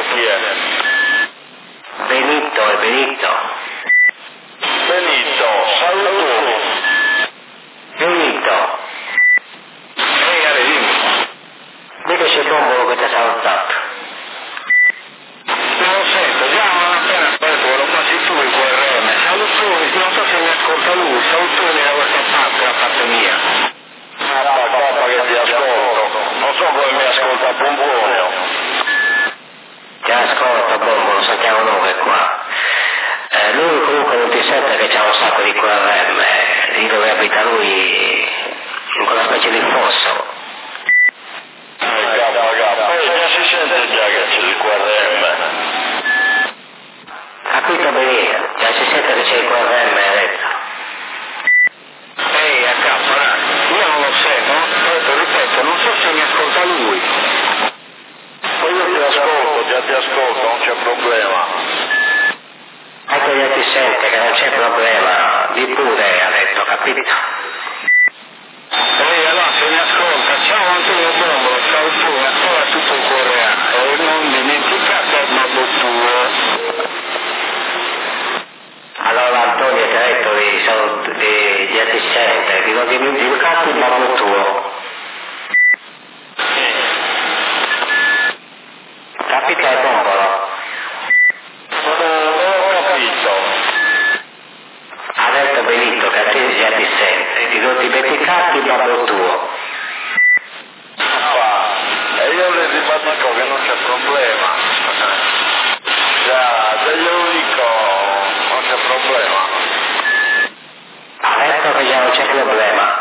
Chi è? Benito, è Benito. Benito, salutoni. Benito. Ehi, dimmi. Vedi che c'è Bombolo che ti ha salutato. Non lo sento, già appena aspetto, lo passi tu il QRM. Salutoni, non so se mi ascolta lui, salutoni da questa parte, la parte mia. Coppa che ti ascolto, non so come mi ascolta Pomponio. Ti ascolta Bombolo, sentiamo noi qua. Lui comunque non ti sente che c'ha un sacco di QRM, lì dove abita lui, in quella specie di fosso. Poi già si sente già che c'è il QRM. Capito benissimo, già si sente che c'è il QRM, hai detto. Ehi, a capo, io non lo sento, ripeto, non so se mi ascolta lui. Poi io già ti ascolto, non c'è problema. Ecco già ti sente che non c'è problema, di pure, ha detto, capito? Ehi, allora se mi ascolta, ciao Antonio Bombolo, ciao tu, ancora tutto il coreano, e non dimenticate il babbo tuo. Allora Antonio ti ha detto di assistente, di non dimenticare il babbo tuo. Capito il Bombolo? Non ho capito. Ha detto Benito che a te già ti sente, di non dimenticare il babbo tuo. E io le ribadisco che non c'è problema. Già glielo dico, non c'è problema. Ha detto che già non c'è problema.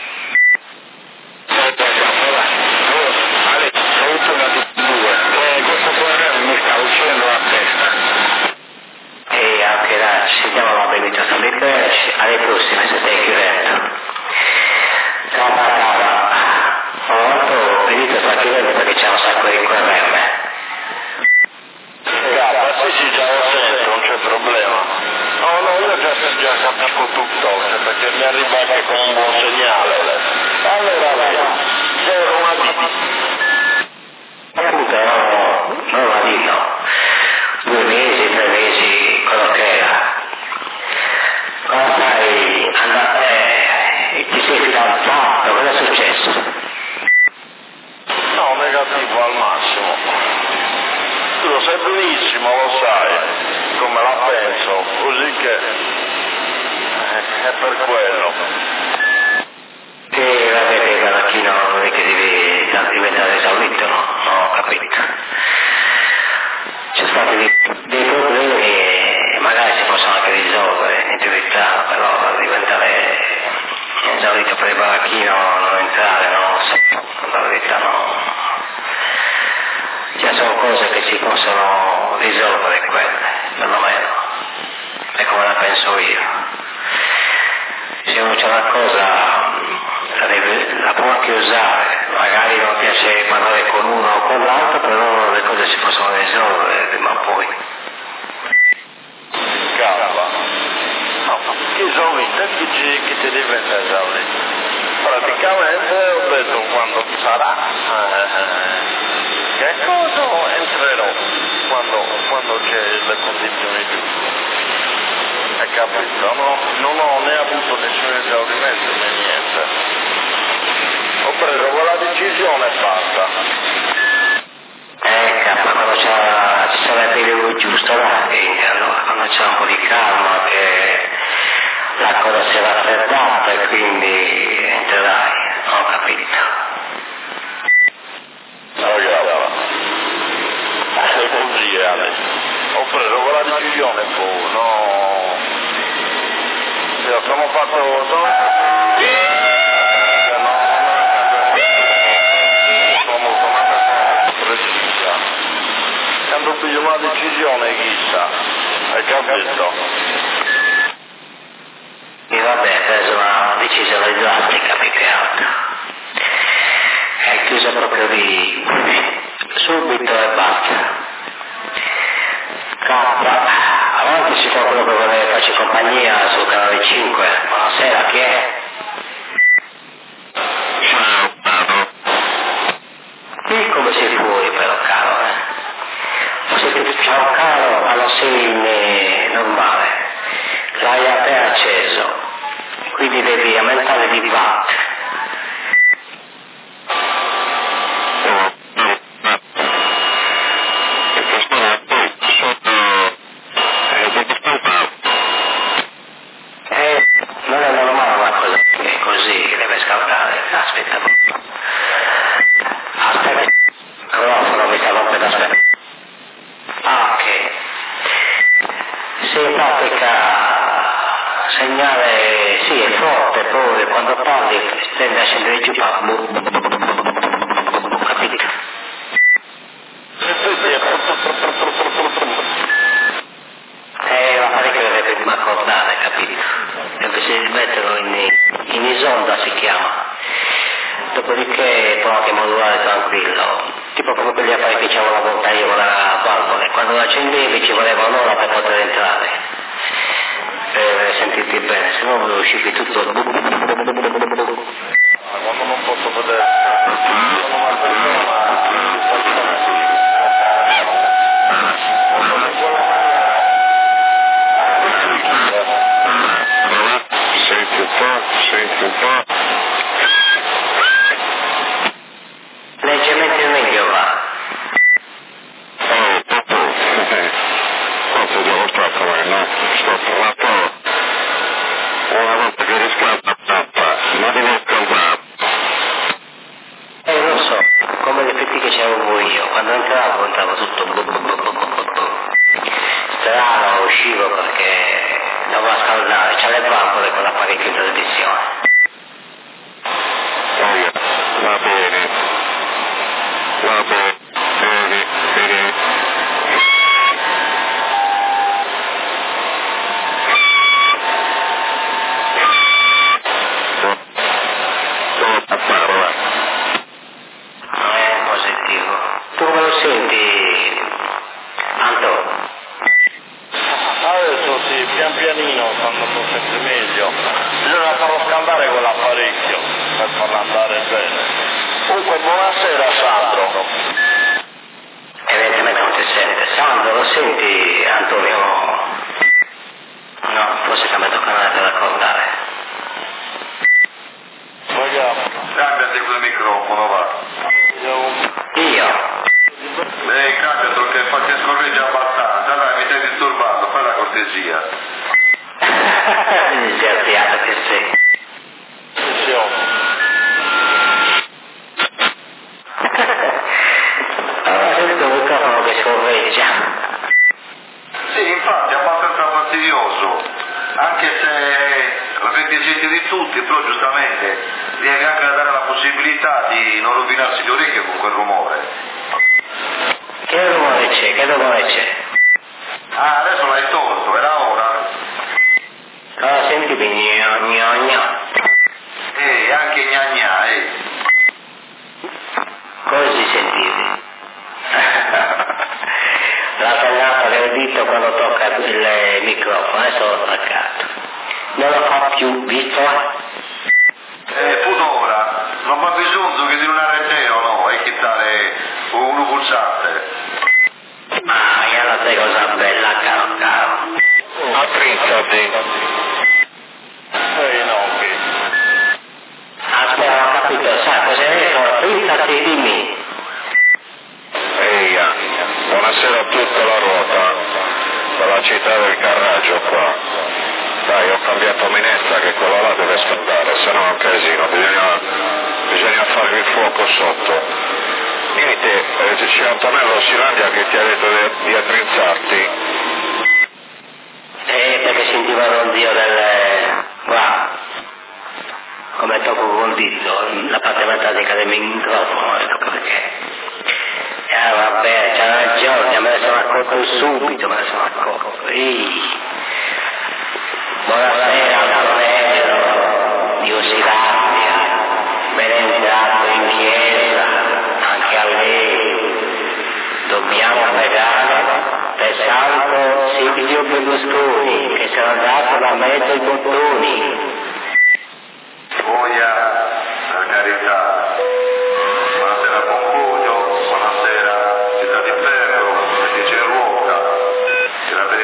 Questo QRM mi sta uccidendo la testa. E anche là ci sentiamo Benito, stammi bene, alle prossime se stai chiudendo. Ciao Patava, ho Benito sta chiudendo perché c'è un sacco di QRM. Sì, già lo sento, non c'è problema. No, io già capisco tutto, perché mi arriva anche con un buon segnale. Allora, zero una Appunto non la dico, 2 mesi, 3 mesi, quello che era. Cosa fai? Ti sei fidanzato, cosa è successo? No, negativo al massimo. Tu lo sai benissimo, lo sai, come la penso, così che è per quello. E vabbè, che Galacchino non è che devi diventare esaurito, no? Non ho capito. C'è stati dei problemi che magari si possono anche risolvere in verità, però diventare esaurito per il Galacchino non entrare, no? La verità no. Ci sono cose che si possono risolvere quelle, perlomeno. È come la penso io. Se uno c'è una cosa la può anche usare, magari non piace parlare con uno o con l'altro, però le cose si possono risolvere prima o poi. Calma. No, che esaurito, che ti diventa esaurito? Praticamente ho detto quando sarà, che cosa entrerò quando c'è le condizioni giuste. Hai capito? No, non ho né avuto nessun esaurimento né niente. Ho preso quella decisione e basta. Ma quando ci sarà il periodo giusto, là, quindi allora quando c'è un po' di calma, che la cosa si è raffreddata e quindi entrerai, ho capito. Allora, è così adesso. Ho preso quella decisione poi, no. Sono fatto. Quando piglio una decisione chissà, hai capito? E vabbè, ha preso una decisione drastica più che altro. È chiuso proprio di subito e basta. Avanti c'è qualcuno che vuole farci compagnia sul canale 5. Buonasera, chi è? Qui come sei fuori però, caro, sì, normale. L'hai appena acceso, quindi devi aumentare di watt. Non è normale una cosa che è così, che deve scaldare. Aspetta. Aspetta. Il microfono mi stava per aspettare. Ah, ok. Sì, in pratica segnale, sì, è forte, poi quando parli tende a scendere giù, capito? L'apparecchio deve prima accordare, capito? Deve metterlo in isonda, si chiama. Dopodiché può anche modulare tranquillo, tipo come quegli apparecchi che c'erano una volta io con la valvola, quando lo accendevi ci voleva un'ora per poter entrare, per sentirti bene, se no uscivi tutto. Quando non posso vedere, sono una persona senti un po'. Leggermente meglio va. Forse devo stare, no? Sto provando una volta che riscalda tappa, ma devo scaldare. Lo so, come gli effetti che c'avevo io, quando entravo tutto strano, uscivo perché doveva scaldare, c'ha le valvole con l'apparecchio in trasmissione. Va bene. Positivo. Tu come lo senti, Anto? Adesso sì, pian pianino stanno sempre meglio. Bisogna farlo scaldare quell'apparecchio per farlo andare bene. Comunque buonasera Sandro. Evidentemente non ti sente. Sandro, lo senti, Antonio? No, forse sta mettendo canale per accordare. Vogliamo. Cambiati quel microfono, va. Io? Cambiato che fa che scorreggia abbastanza, dai, mi stai disturbando, fai la cortesia. Certiato che sei. Allora, sento un microfono che scorreggia. Sì, infatti è abbastanza fastidioso, anche se l'avete sentito di tutti, però giustamente devi anche dare la possibilità di non rovinarsi le orecchie con quel rumore. Che rumore c'è? Che rumore c'è? Ah, adesso l'hai tolto, era ora. Allora, senti gna. Anche gna gna, Come si sentivi? La tonnata del dito quando tocca il microfono, adesso l'ho staccato. Non lo fa più, visto? Pudora, non va bisogno che di una reteo, no? Hai che dare uno pulsante. Ah, io non sai cosa bella, caro. Attrezzati. No, ok. Aspetta, ho capito, sa cosa è detto? Attrezzati, dimmi. Eia, buonasera a tutta la ruota, dalla città del Carraggio qua. Dai, ho cambiato minestra che quella là deve scaldare, se no è un casino, bisogna farvi il fuoco sotto. Niente, c'è Antonello Silandia che ti ha detto di attrezzarti. Perché sentiva l'ondio del... Qua, come tocco col dito, la parte metatica del microfono, ecco perché. Vabbè, c'ha ragione, me ne sono accorto subito, me ne sono accorto. Buonasera, Antonello, di Osilandia, ben entrato in chiesa, anche a lei. Dobbiamo pregare per Santo Silvio Berlusconi, che si è dato da mezzo i bottoni. Gioia, per carità. Buonasera Concuglio, buonasera Città di Ferro, come dice Ruoca, che la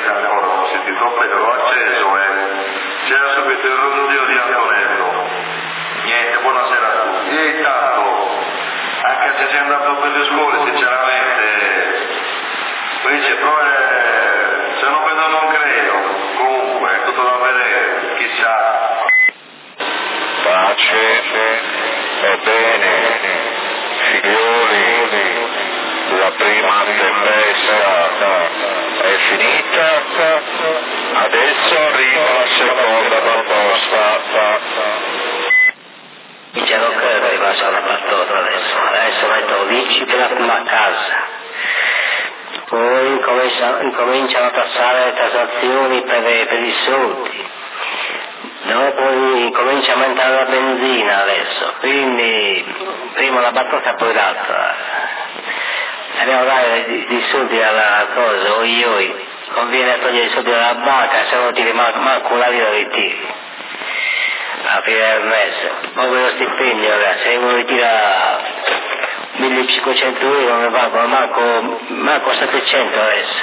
allucinante festa è finita, adesso arriva la seconda proposta. Dice non credo che arrivasse alla battuta adesso metto dici per la casa, poi incominciano a passare le tassazioni per i soldi, dopo comincia a aumentare la benzina adesso, quindi prima una battuta poi l'altra, dobbiamo dare di soldi alla cosa, oi, conviene togliere i soldi dalla banca, se non tiri manco una lira di tiri. A fine del mese, poi lo stipendio, se uno ritira 1500 euro non ne pago manco 700 adesso.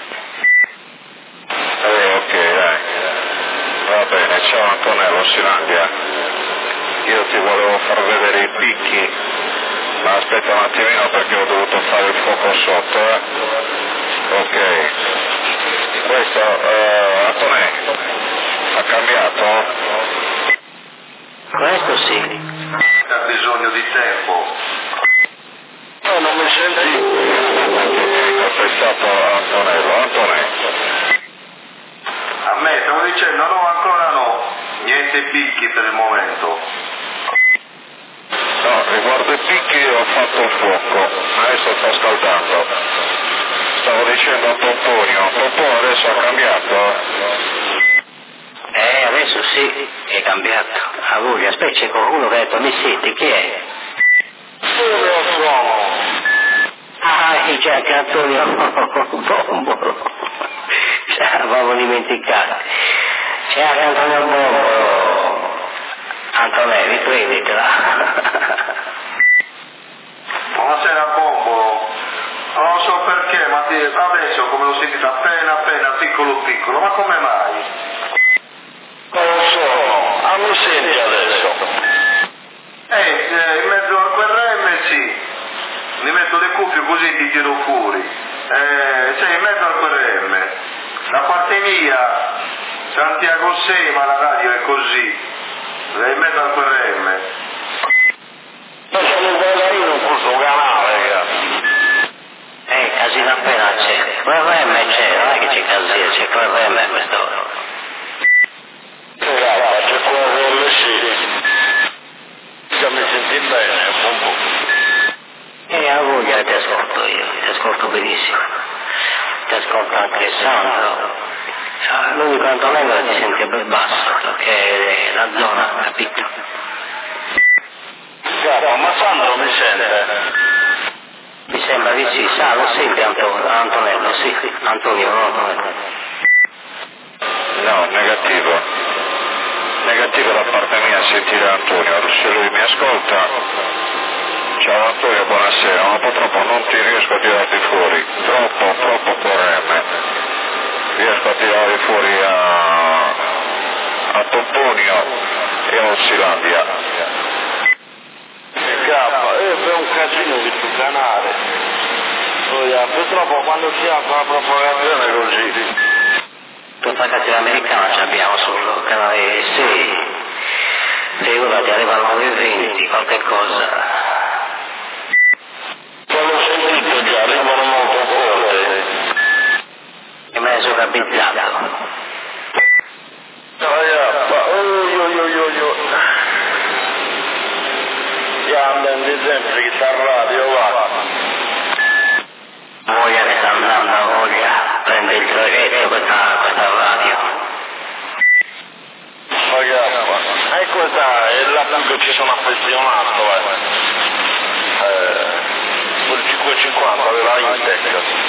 Ok, dai. Va bene, ciao Antonello, Silandia. Io ti volevo far vedere i picchi, ma aspetta un attimino perché ho dovuto fare il fuoco sotto, Ok. Questo, Antonello, ha cambiato? Questo sì. Ha bisogno di tempo. No, non mi senti? Ho pensato a Antonello. A me, stavo dicendo, no, ancora no. Niente picchi per il momento. No, riguardo i picchi ho fatto il fuoco. Adesso sta scaldando. Stavo dicendo a Popò adesso ha cambiato? Adesso sì, è cambiato. A voi, aspetta, c'è qualcuno che ha detto, mi senti, chi è? Lo so. C'è anche Antonio Bombo. Avevo dimenticato. C'è anche Antonio Bombo. Antonello, riprenditela. Buonasera Bombo. Non so perché, ma adesso come l'ho sentito appena, piccolo, ma come mai? Non lo so, mi senti adesso? In mezzo al QRM sì, mi metto le cuffie così ti tiro fuori. Sei in mezzo al QRM, da parte mia, Santiago 6, ma la radio è così, sei in mezzo al QRM. Ma sono guardato in questo canale, Casino appena c'è. QRM c'è, non è che c'è casino, c'è QRM a quest'ora. C'è QRM sì. Mi senti bene, un po'. A voi ti ascolto io, ti ascolto benissimo. Ti ascolto anche Sandro. L'unico Antonello ti sente più basso, perché è la zona, capito? Ma Sandro mi sente? Mi sembra di sì, lo sente Antonello, sì, Antonio, no Antonello. No, negativo. Negativo da parte mia sentire Antonio, se lui mi ascolta. Ciao Antonio, buonasera, ma purtroppo non ti riesco a tirarti fuori, troppo QRM. Riesco a tirare fuori a Pomponio e a Ossilandia. È un casino di sul canale. Purtroppo quando si apre la propagazione così. Propagazione americana ce l'abbiamo sul canale 6. Figurati, arrivano 9:20, qualche cosa. L'ho sentito già, arrivano molto forte. E me ne sono capitato. Andando sempre che sta radio va. Voglia che sta andando a voglia, prende il traghetto questa radio. Questa è la più che ci sono affezionato, quel 550 aveva Intec.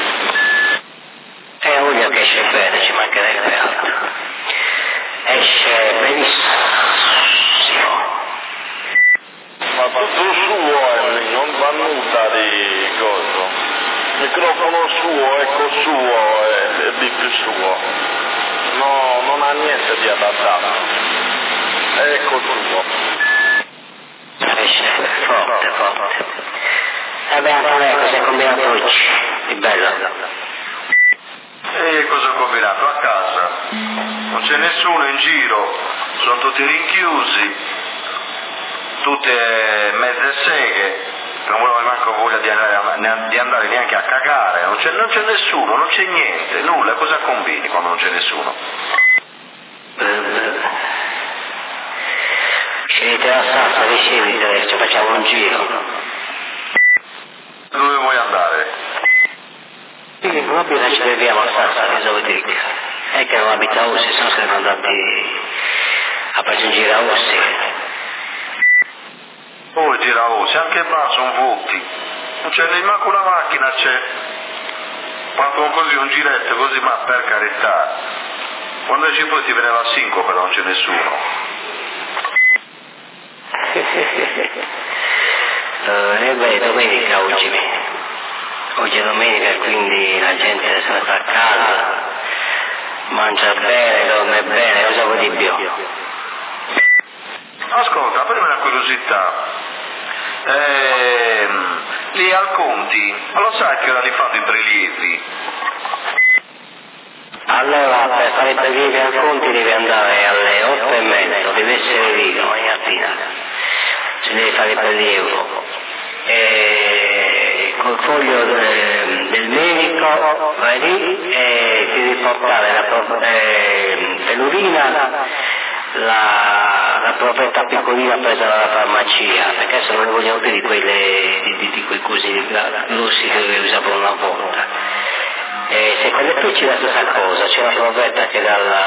È voglia che esce bene, ci mancherebbe altro. Esce benissimo. Ma tutto suo, non fa nulla di coso. Microfono suo, ecco suo e di più suo. No, non ha niente di adattato. Ecco suo. Esce forte. Antonello, cosa hai combinato oggi? Di bello. E cosa ho combinato? A casa. Non c'è nessuno in giro, sono tutti rinchiusi, tutte mezze seghe, non avevo manco voglia di andare neanche a cagare, non c'è nessuno, non c'è niente, nulla, cosa combini quando non c'è nessuno? Scegliete la stanza, ricevi adesso, facciamo un giro. Dove vuoi andare? Quindi proprio ci beviamo a stanza, che so dire. È che non abita a Ossi, se no saremmo andati a fare un giro a Ossi. Poi gira a Ossi, anche là sono vuoti, non c'è neanche una macchina, c'è. Quanto così un giretto così, ma per carità. Quando ci poi ti viene la sincope non c'è nessuno. Beh, domenica oggi è domenica, quindi la gente se ne sta a casa, mangia bene, dorme bene, cosa vuoi di più? Ascolta, per una curiosità, lì al Conti, ma lo sai che ora li fanno i prelievi? Allora, per fare i prelievi al Conti devi andare alle 8:30, devi essere lì domani mattina, si deve fare il prelievo. Col foglio del medico vai lì e ti devi portare per l'urina la provetta piccolina presa dalla farmacia, perché adesso non ne vogliamo più di quei cosi grossi che usavano una volta. Se quelle qui c'è la stessa cosa, c'è la provetta che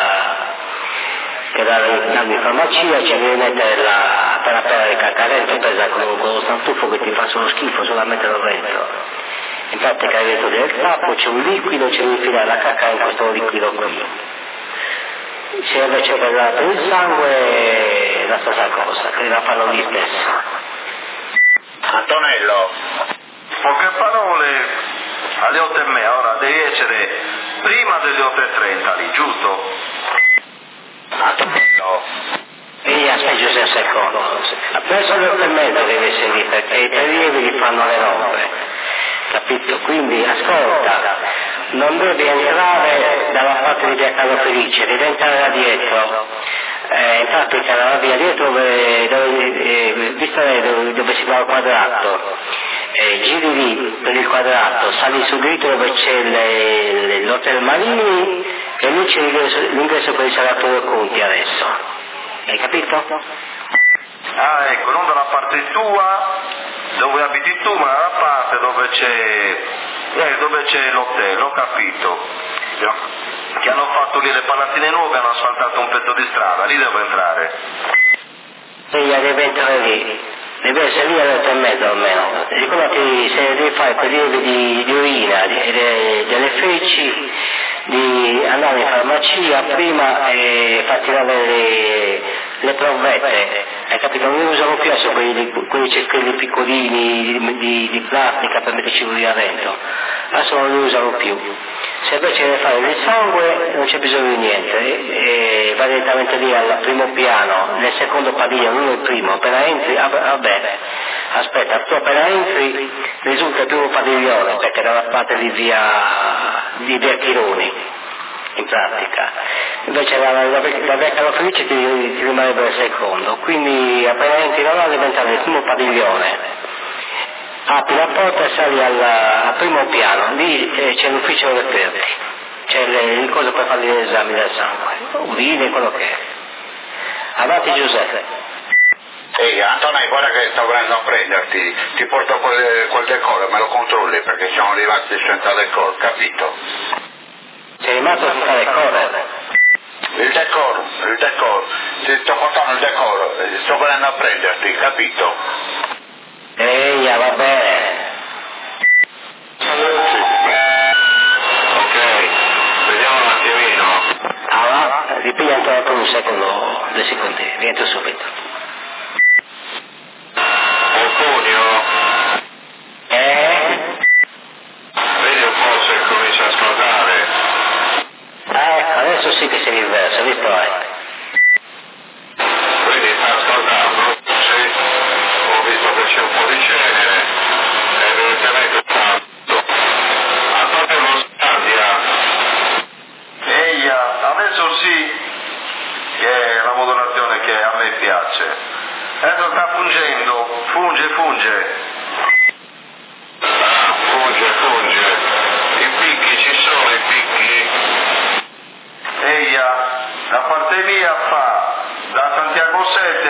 dalla farmacia ci devi mettere per appena il cacca presa con lo stantufo che ti fa solo schifo, solamente lo dentro. Infatti che hai detto del tappo c'è un liquido, ci devi infilare la cacca in questo liquido qui. Se invece per il sangue è la stessa cosa, che la fanno lì stesso. Antonello, poche parole, alle 8:30, ora devi essere prima delle 8:30 lì, giusto? Antonello. E aspetta Giuseppe un secondo, verso le 8:30 devi essere lì perché i prelievi li fanno alle 9, capito? Quindi ascolta, non devi entrare dalla parte di via Carlo Felice, devi entrare da dietro, in pratica la via dietro dove si va al quadrato, giri lì per il quadrato, sali sul dritto dove c'è l'hotel Marini e lì c'è l'ingresso per il Salvatore Conti adesso. Hai capito? Ah, ecco, non dalla parte tua, dove abiti tu, ma dalla parte dove c'è l'hotel, ho capito. Che hanno fatto lì le palazzine nuove, hanno asfaltato un pezzo di strada, lì devo entrare. Deve entrare lì, deve essere lì alle 8:30 almeno. Ricordati, se devi fare prelievi di urina, delle feci, di andare in farmacia prima e farti dare le provette, hai capito? Non li usano più adesso quelli piccolini di plastica per metterci l'urina dentro, adesso non li usano più. Se invece deve fare del sangue non c'è bisogno di niente, e va direttamente lì al primo piano, nel secondo padiglione, non il primo, appena entri, aspetta, tu appena entri risulta il primo padiglione, perché è dalla parte di via Chironi, in pratica. Invece la via Carlo Felice ti rimane per il secondo, quindi appena entri là diventa il primo padiglione. Apri la porta e sali al primo piano, lì c'è l'ufficio delle reperti, c'è il coso per fare gli esami del sangue, urine, quello che è. Avanti Giuseppe. Ehi Antonio, guarda che sto venendo a prenderti, ti porto quel decoro, me lo controlli perché siamo arrivati senza decoro, capito? Sei rimasto senza decoro? Il decoro, ti sto portando il decoro, sto venendo a prenderti, capito? Ehi, va bene. Ok, vediamo un attimino. Allora, ripiglia ancora per un secondo, 2 secondi, rientro subito. Alcunio? Vedi un po' se comincia a scaldare. Adesso sì che si riversa, visto Quindi sta scaldando, sì, ho visto che c'è un po' di cenere, evidentemente sta. A parte lo stadia. Adesso sì, che è la modulazione che a me piace. Adesso sta fungendo, funge. mia fa da Santiago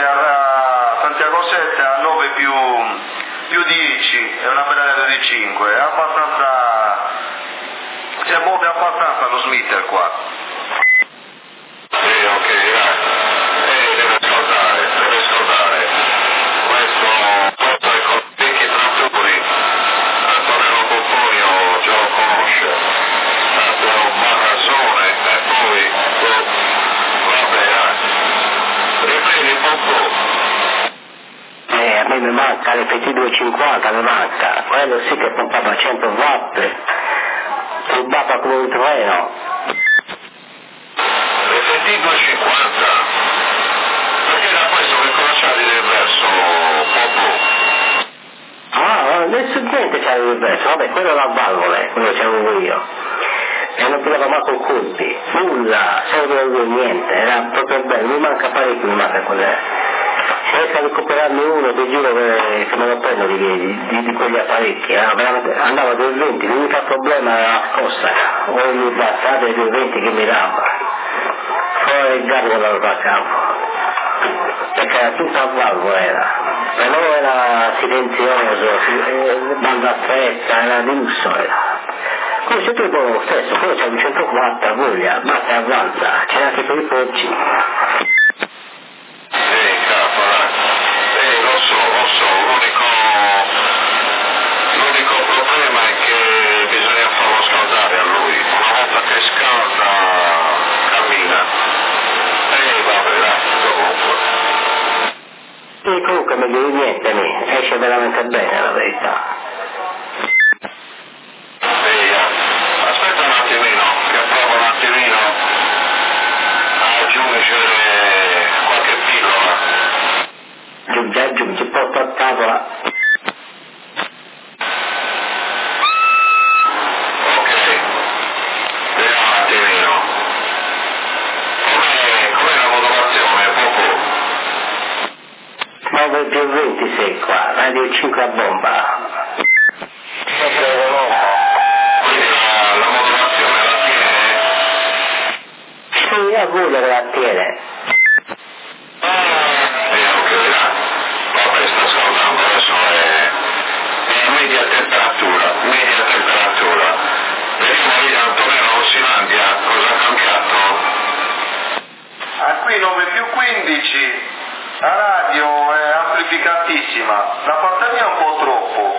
7 a 9 più 10 è una pedalata di 5, è abbastanza, si muove abbastanza lo slitter qua. Sì, ok, deve scaldare. Questo è con vecchi trattori, Antonello Pomponio già lo conosce, tanto Barrazzone e poi, vabbè, riprendi un po'. A me mi manca l'FT250, mi manca, quello sì che pompava 100 watt, rubava come un treno. l'FT250? Perché da questo che conosciate del verso Ah, nessun niente c'era il verso, vabbè, quello era a valvole, quello c'avevo io. E non tirava mai con colpi, nulla, sempre niente, era proprio bello, mi manca parecchio, mi manca quelle. Se riesco a recuperarmi uno, ti giuro che me lo prendo di quegli apparecchi, andava 220, l'unico problema era la scossa, ogni battuta dei 220 che mi dava, poi il gatto lo facciamo, perché era tutta a valvola però era silenzioso, banda stretta, era lusso, come se tu lo stesso, poi c'è un 104 voglia, batte e avanza, c'è anche per i porci. L'unico problema è che bisogna farlo scaldare a lui, una volta che scalda cammina. Vabbè, comunque. E comunque meglio di niente, esce veramente bene la verità. Aspetta un attimino, che provo un attimino a aggiungere qualche pillola. Aggiungi, porto a tavola. Ok, vediamo un attimino. Com'è la modulazione, Popo? 9 più 20 sei qua, radio 5 a bomba. Quindi la modulazione la tiene? Sì, a voi la tiene. Vabbè, sta scaldando, adesso è media temperatura. Vediamo lì Antonello Ossilandia, cosa ha cambiato? Qui 9 più 15, la radio è amplificatissima, da parte mia un po' troppo,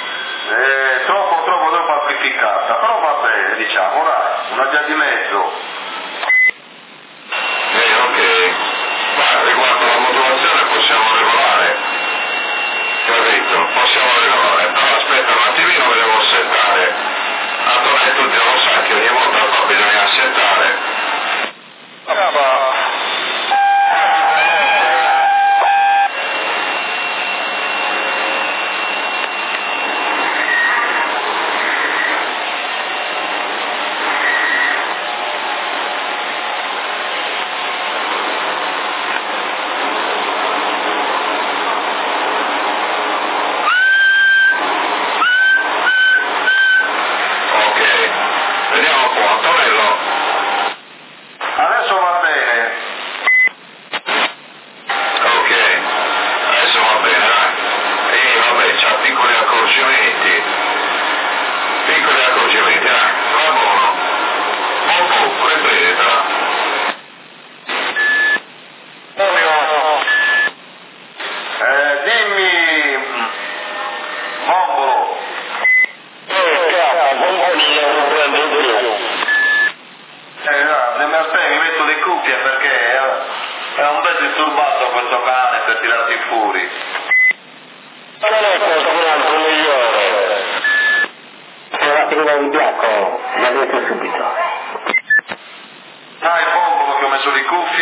troppo amplificata, però va bene, diciamo, dai, una via di mezzo. Ok, ma riguardo la modulazione possiamo regolare, capito? Possiamo regolare, però aspetta un attimino che devo settare. Antonello, tu già lo sai che ogni volta qua bisogna settare. Vediamo un po', Antonello. Adesso va bene. Ok, adesso va bene, dai. Vabbè, c'ha piccoli accorgimenti, dai, va buono. Poco, riprendetela. Dimmi, Mombolo. Mi metto le cuffie perché è un bel disturbato questo cane per tirarti fuori. Non è cosa un altro migliore. Se un attimino in bianco, la vedo subito. Dai, Mombolo, che ho messo le cuffie.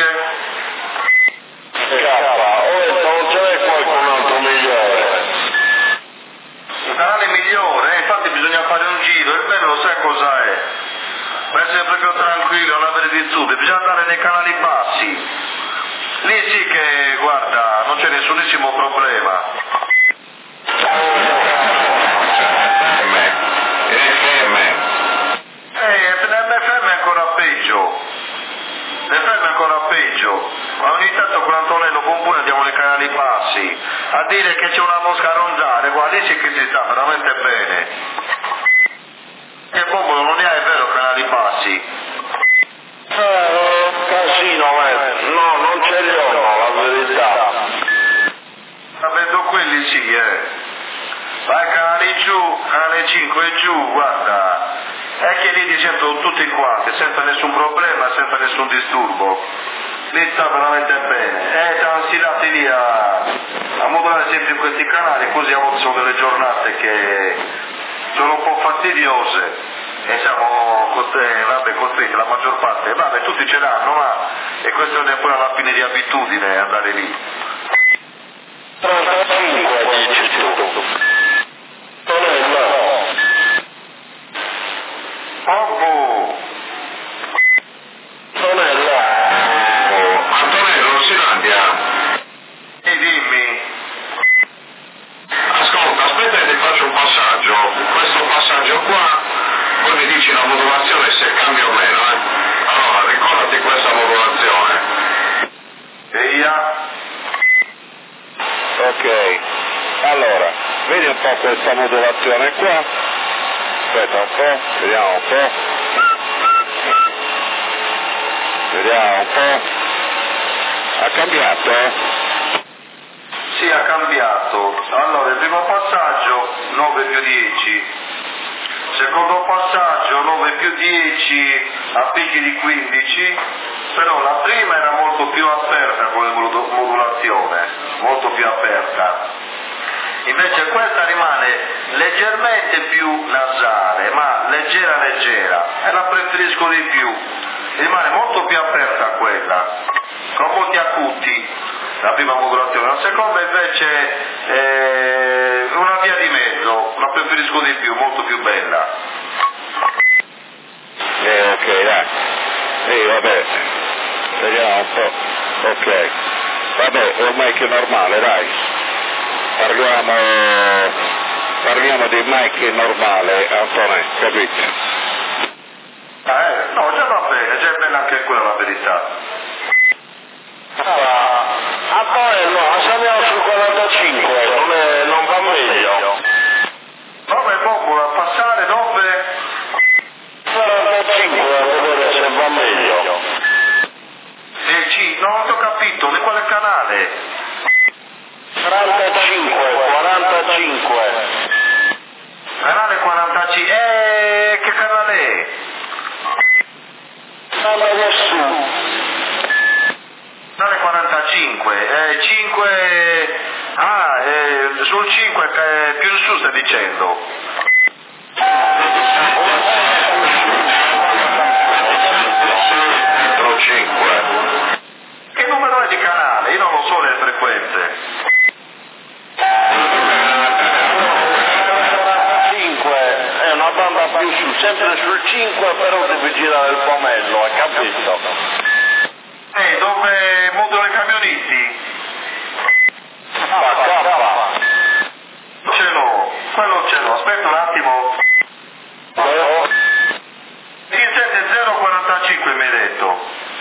Non c'è qualcun altro migliore. Il canale migliore, infatti bisogna fare un giro, il bello lo sai cosa è? Per essere proprio tranquillo, non avere disturbi, bisogna andare nei canali bassi. Lì sì che, guarda, non c'è nessunissimo problema. FM. L'FM è ancora peggio. L'FM è ancora peggio. pomeriggio, ma ogni tanto con Antonello Pompone andiamo nei canali bassi a dire che c'è una mosca a ronzare, guarda, lì sì che si sta veramente bene. E Bombolo non ne ha, è vero, canali bassi? Casino, no, non ce li ho, no, la verità. Vedo quelli sì, Vai canali giù, canale 5 giù, guarda, è che lì ti sentono tutti quanti, senza nessun problema, senza nessun disturbo. Lì sta veramente bene. Siamo stilati lì a modulare sempre in questi canali, così a volte sono delle giornate che sono un po' fastidiose e siamo costretti, la maggior parte, tutti ce l'hanno, ma è questione poi alla fine di abitudine andare lì. 35 dici tu. Antonello, Silandia. E dimmi. Ascolta, aspetta che ti faccio un passaggio. Questo passaggio qua, poi mi dici la modulazione se cambia o meno, Allora, ricordati questa modulazione. Via. Ok, allora, vedi un po' questa modulazione qua. Aspetta un po', vediamo un po'. Vediamo un po'. Ha cambiato? Sì, ha cambiato. Allora, il primo passaggio 9 più 10. Secondo passaggio 9 più 10 a picchi di 15. Però la prima era molto più aperta come modulazione, molto più aperta. Invece questa rimane leggermente più nasale, ma leggera, e la preferisco di più. Rimane molto più aperta quella, con molti acuti, la prima modulazione. La seconda invece è una via di mezzo, la preferisco di più, molto più bella. Ok, dai. Vabbè, vediamo un po'. Ok, vabbè, ormai che è normale, dai. Parliamo di Mike normale, Antonio, capito? No, già va bene, già è bella anche quella la verità. Antonio, saliamo sul 45, non va meglio. Vabbè, Bobo, a passare dove? 45 a vedere se va meglio. Non ho capito, di quale canale? 45. Canale 45, che canale è? Canale su. Canale 45, 5, sul 5 più in su stai dicendo? Metro 5. Che numero è di canale? Io non lo so le frequenze. 5 è una banda più su, sempre sul 5 però devi girare il pomello, hai capito? Dove modulano i camionisti? Quello ce l'ho, aspetta un attimo. Il 7045 mi hai detto.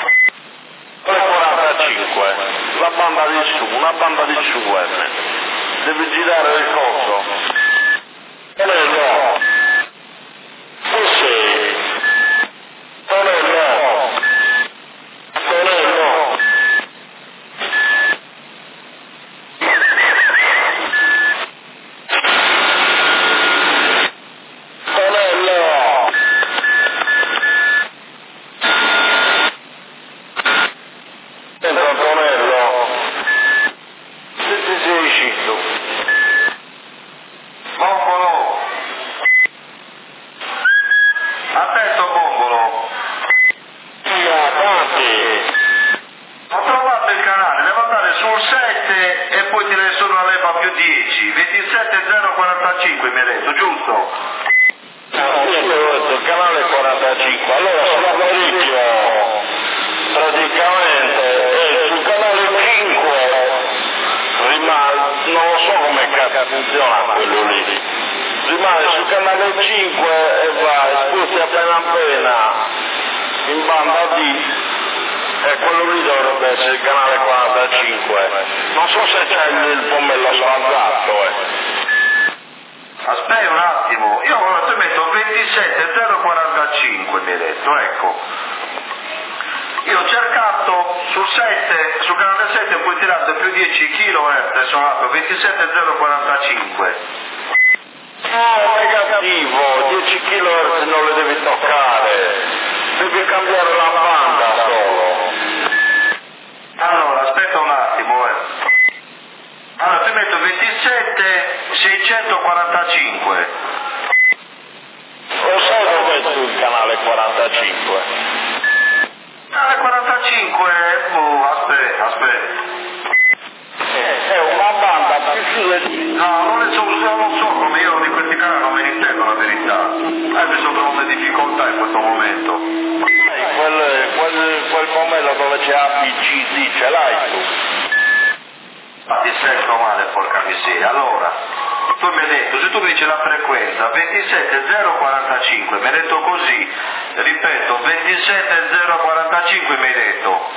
45, la banda di su, una banda di su, devi girare il coso. Tonello, tu sei. Tonello, Tonello. Antonello, se ti sei uscito. Bombolo. Adesso Bombolo. Ho trovato il canale, devo andare sul 7 e poi tirare solo la leva più 10. 27045 mi hai detto, giusto? Io avevo detto il canale 45, allora sull'apparecchio praticamente sul canale 5 rimane, non lo so come cazzo funziona quello lì, rimane sul canale 5 e va, sposti appena in banda D E quello lì dovrebbe essere il canale 45. Non so se c'è il pommello svanzato, Aspetta un attimo, io ora ti metto 27045, mi hai detto, ecco. Io ho cercato sul canale 7 puoi tirare più 10 kHz, sono andato 27045. No, negativo, 10 kHz non le devi toccare, devi cambiare la banda solo. Allora, aspetta un attimo, Allora, ti metto 27645. Lo sai dove è sul canale 45? Canale 45, aspetta. È una banda più su di... No, non so come io di questi canali non me ne intendo la verità. Mi sono trovato in difficoltà in questo momento. Quel pommello dove c'è ABCD ce l'hai tu? Ma ti sento male, porca miseria. Allora, tu mi hai detto, se tu mi dici la frequenza 27045, mi hai detto così, ripeto, 27045 mi hai detto.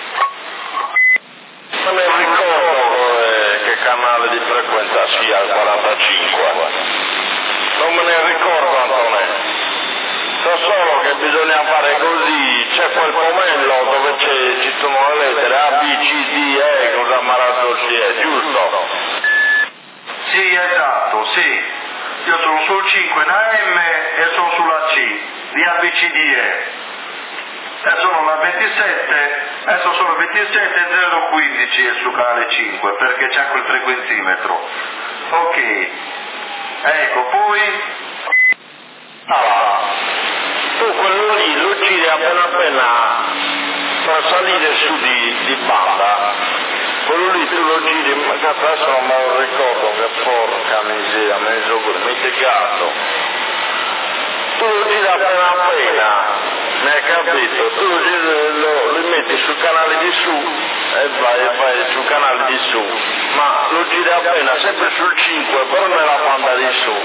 Non mi ricordo che canale di frequenza sia il 45. Non me ne ricordo, Antonello. So solo che bisogna fare così, c'è quel pomello dove ci sono le lettere A, B, C, D, E, cosa maratto si è, giusto? Sì, esatto, sì. Io sono sul 5 in AM e sono sulla C, di ABCDE. E sono la 27, adesso sono 27015 sul canale 5, perché c'è quel frequenzimetro. Ok. Ecco, poi... Allora, tu quello lì lo giri appena per salire su di banda, quello lì tu lo giri, ma adesso non me lo ricordo, che porca miseria, mi hai tegato. Tu lo giri appena, ne hai capito? Tu lo metti sul canale di su e vai sul canale di su, ma lo giri appena, sempre sul 5, però nella banda di su.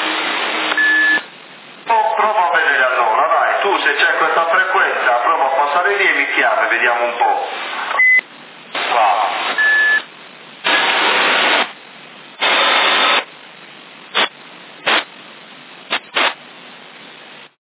Prova a vedere allora, vai, tu se c'è questa frequenza, prova a passare lì e mi chiami, vediamo un po'.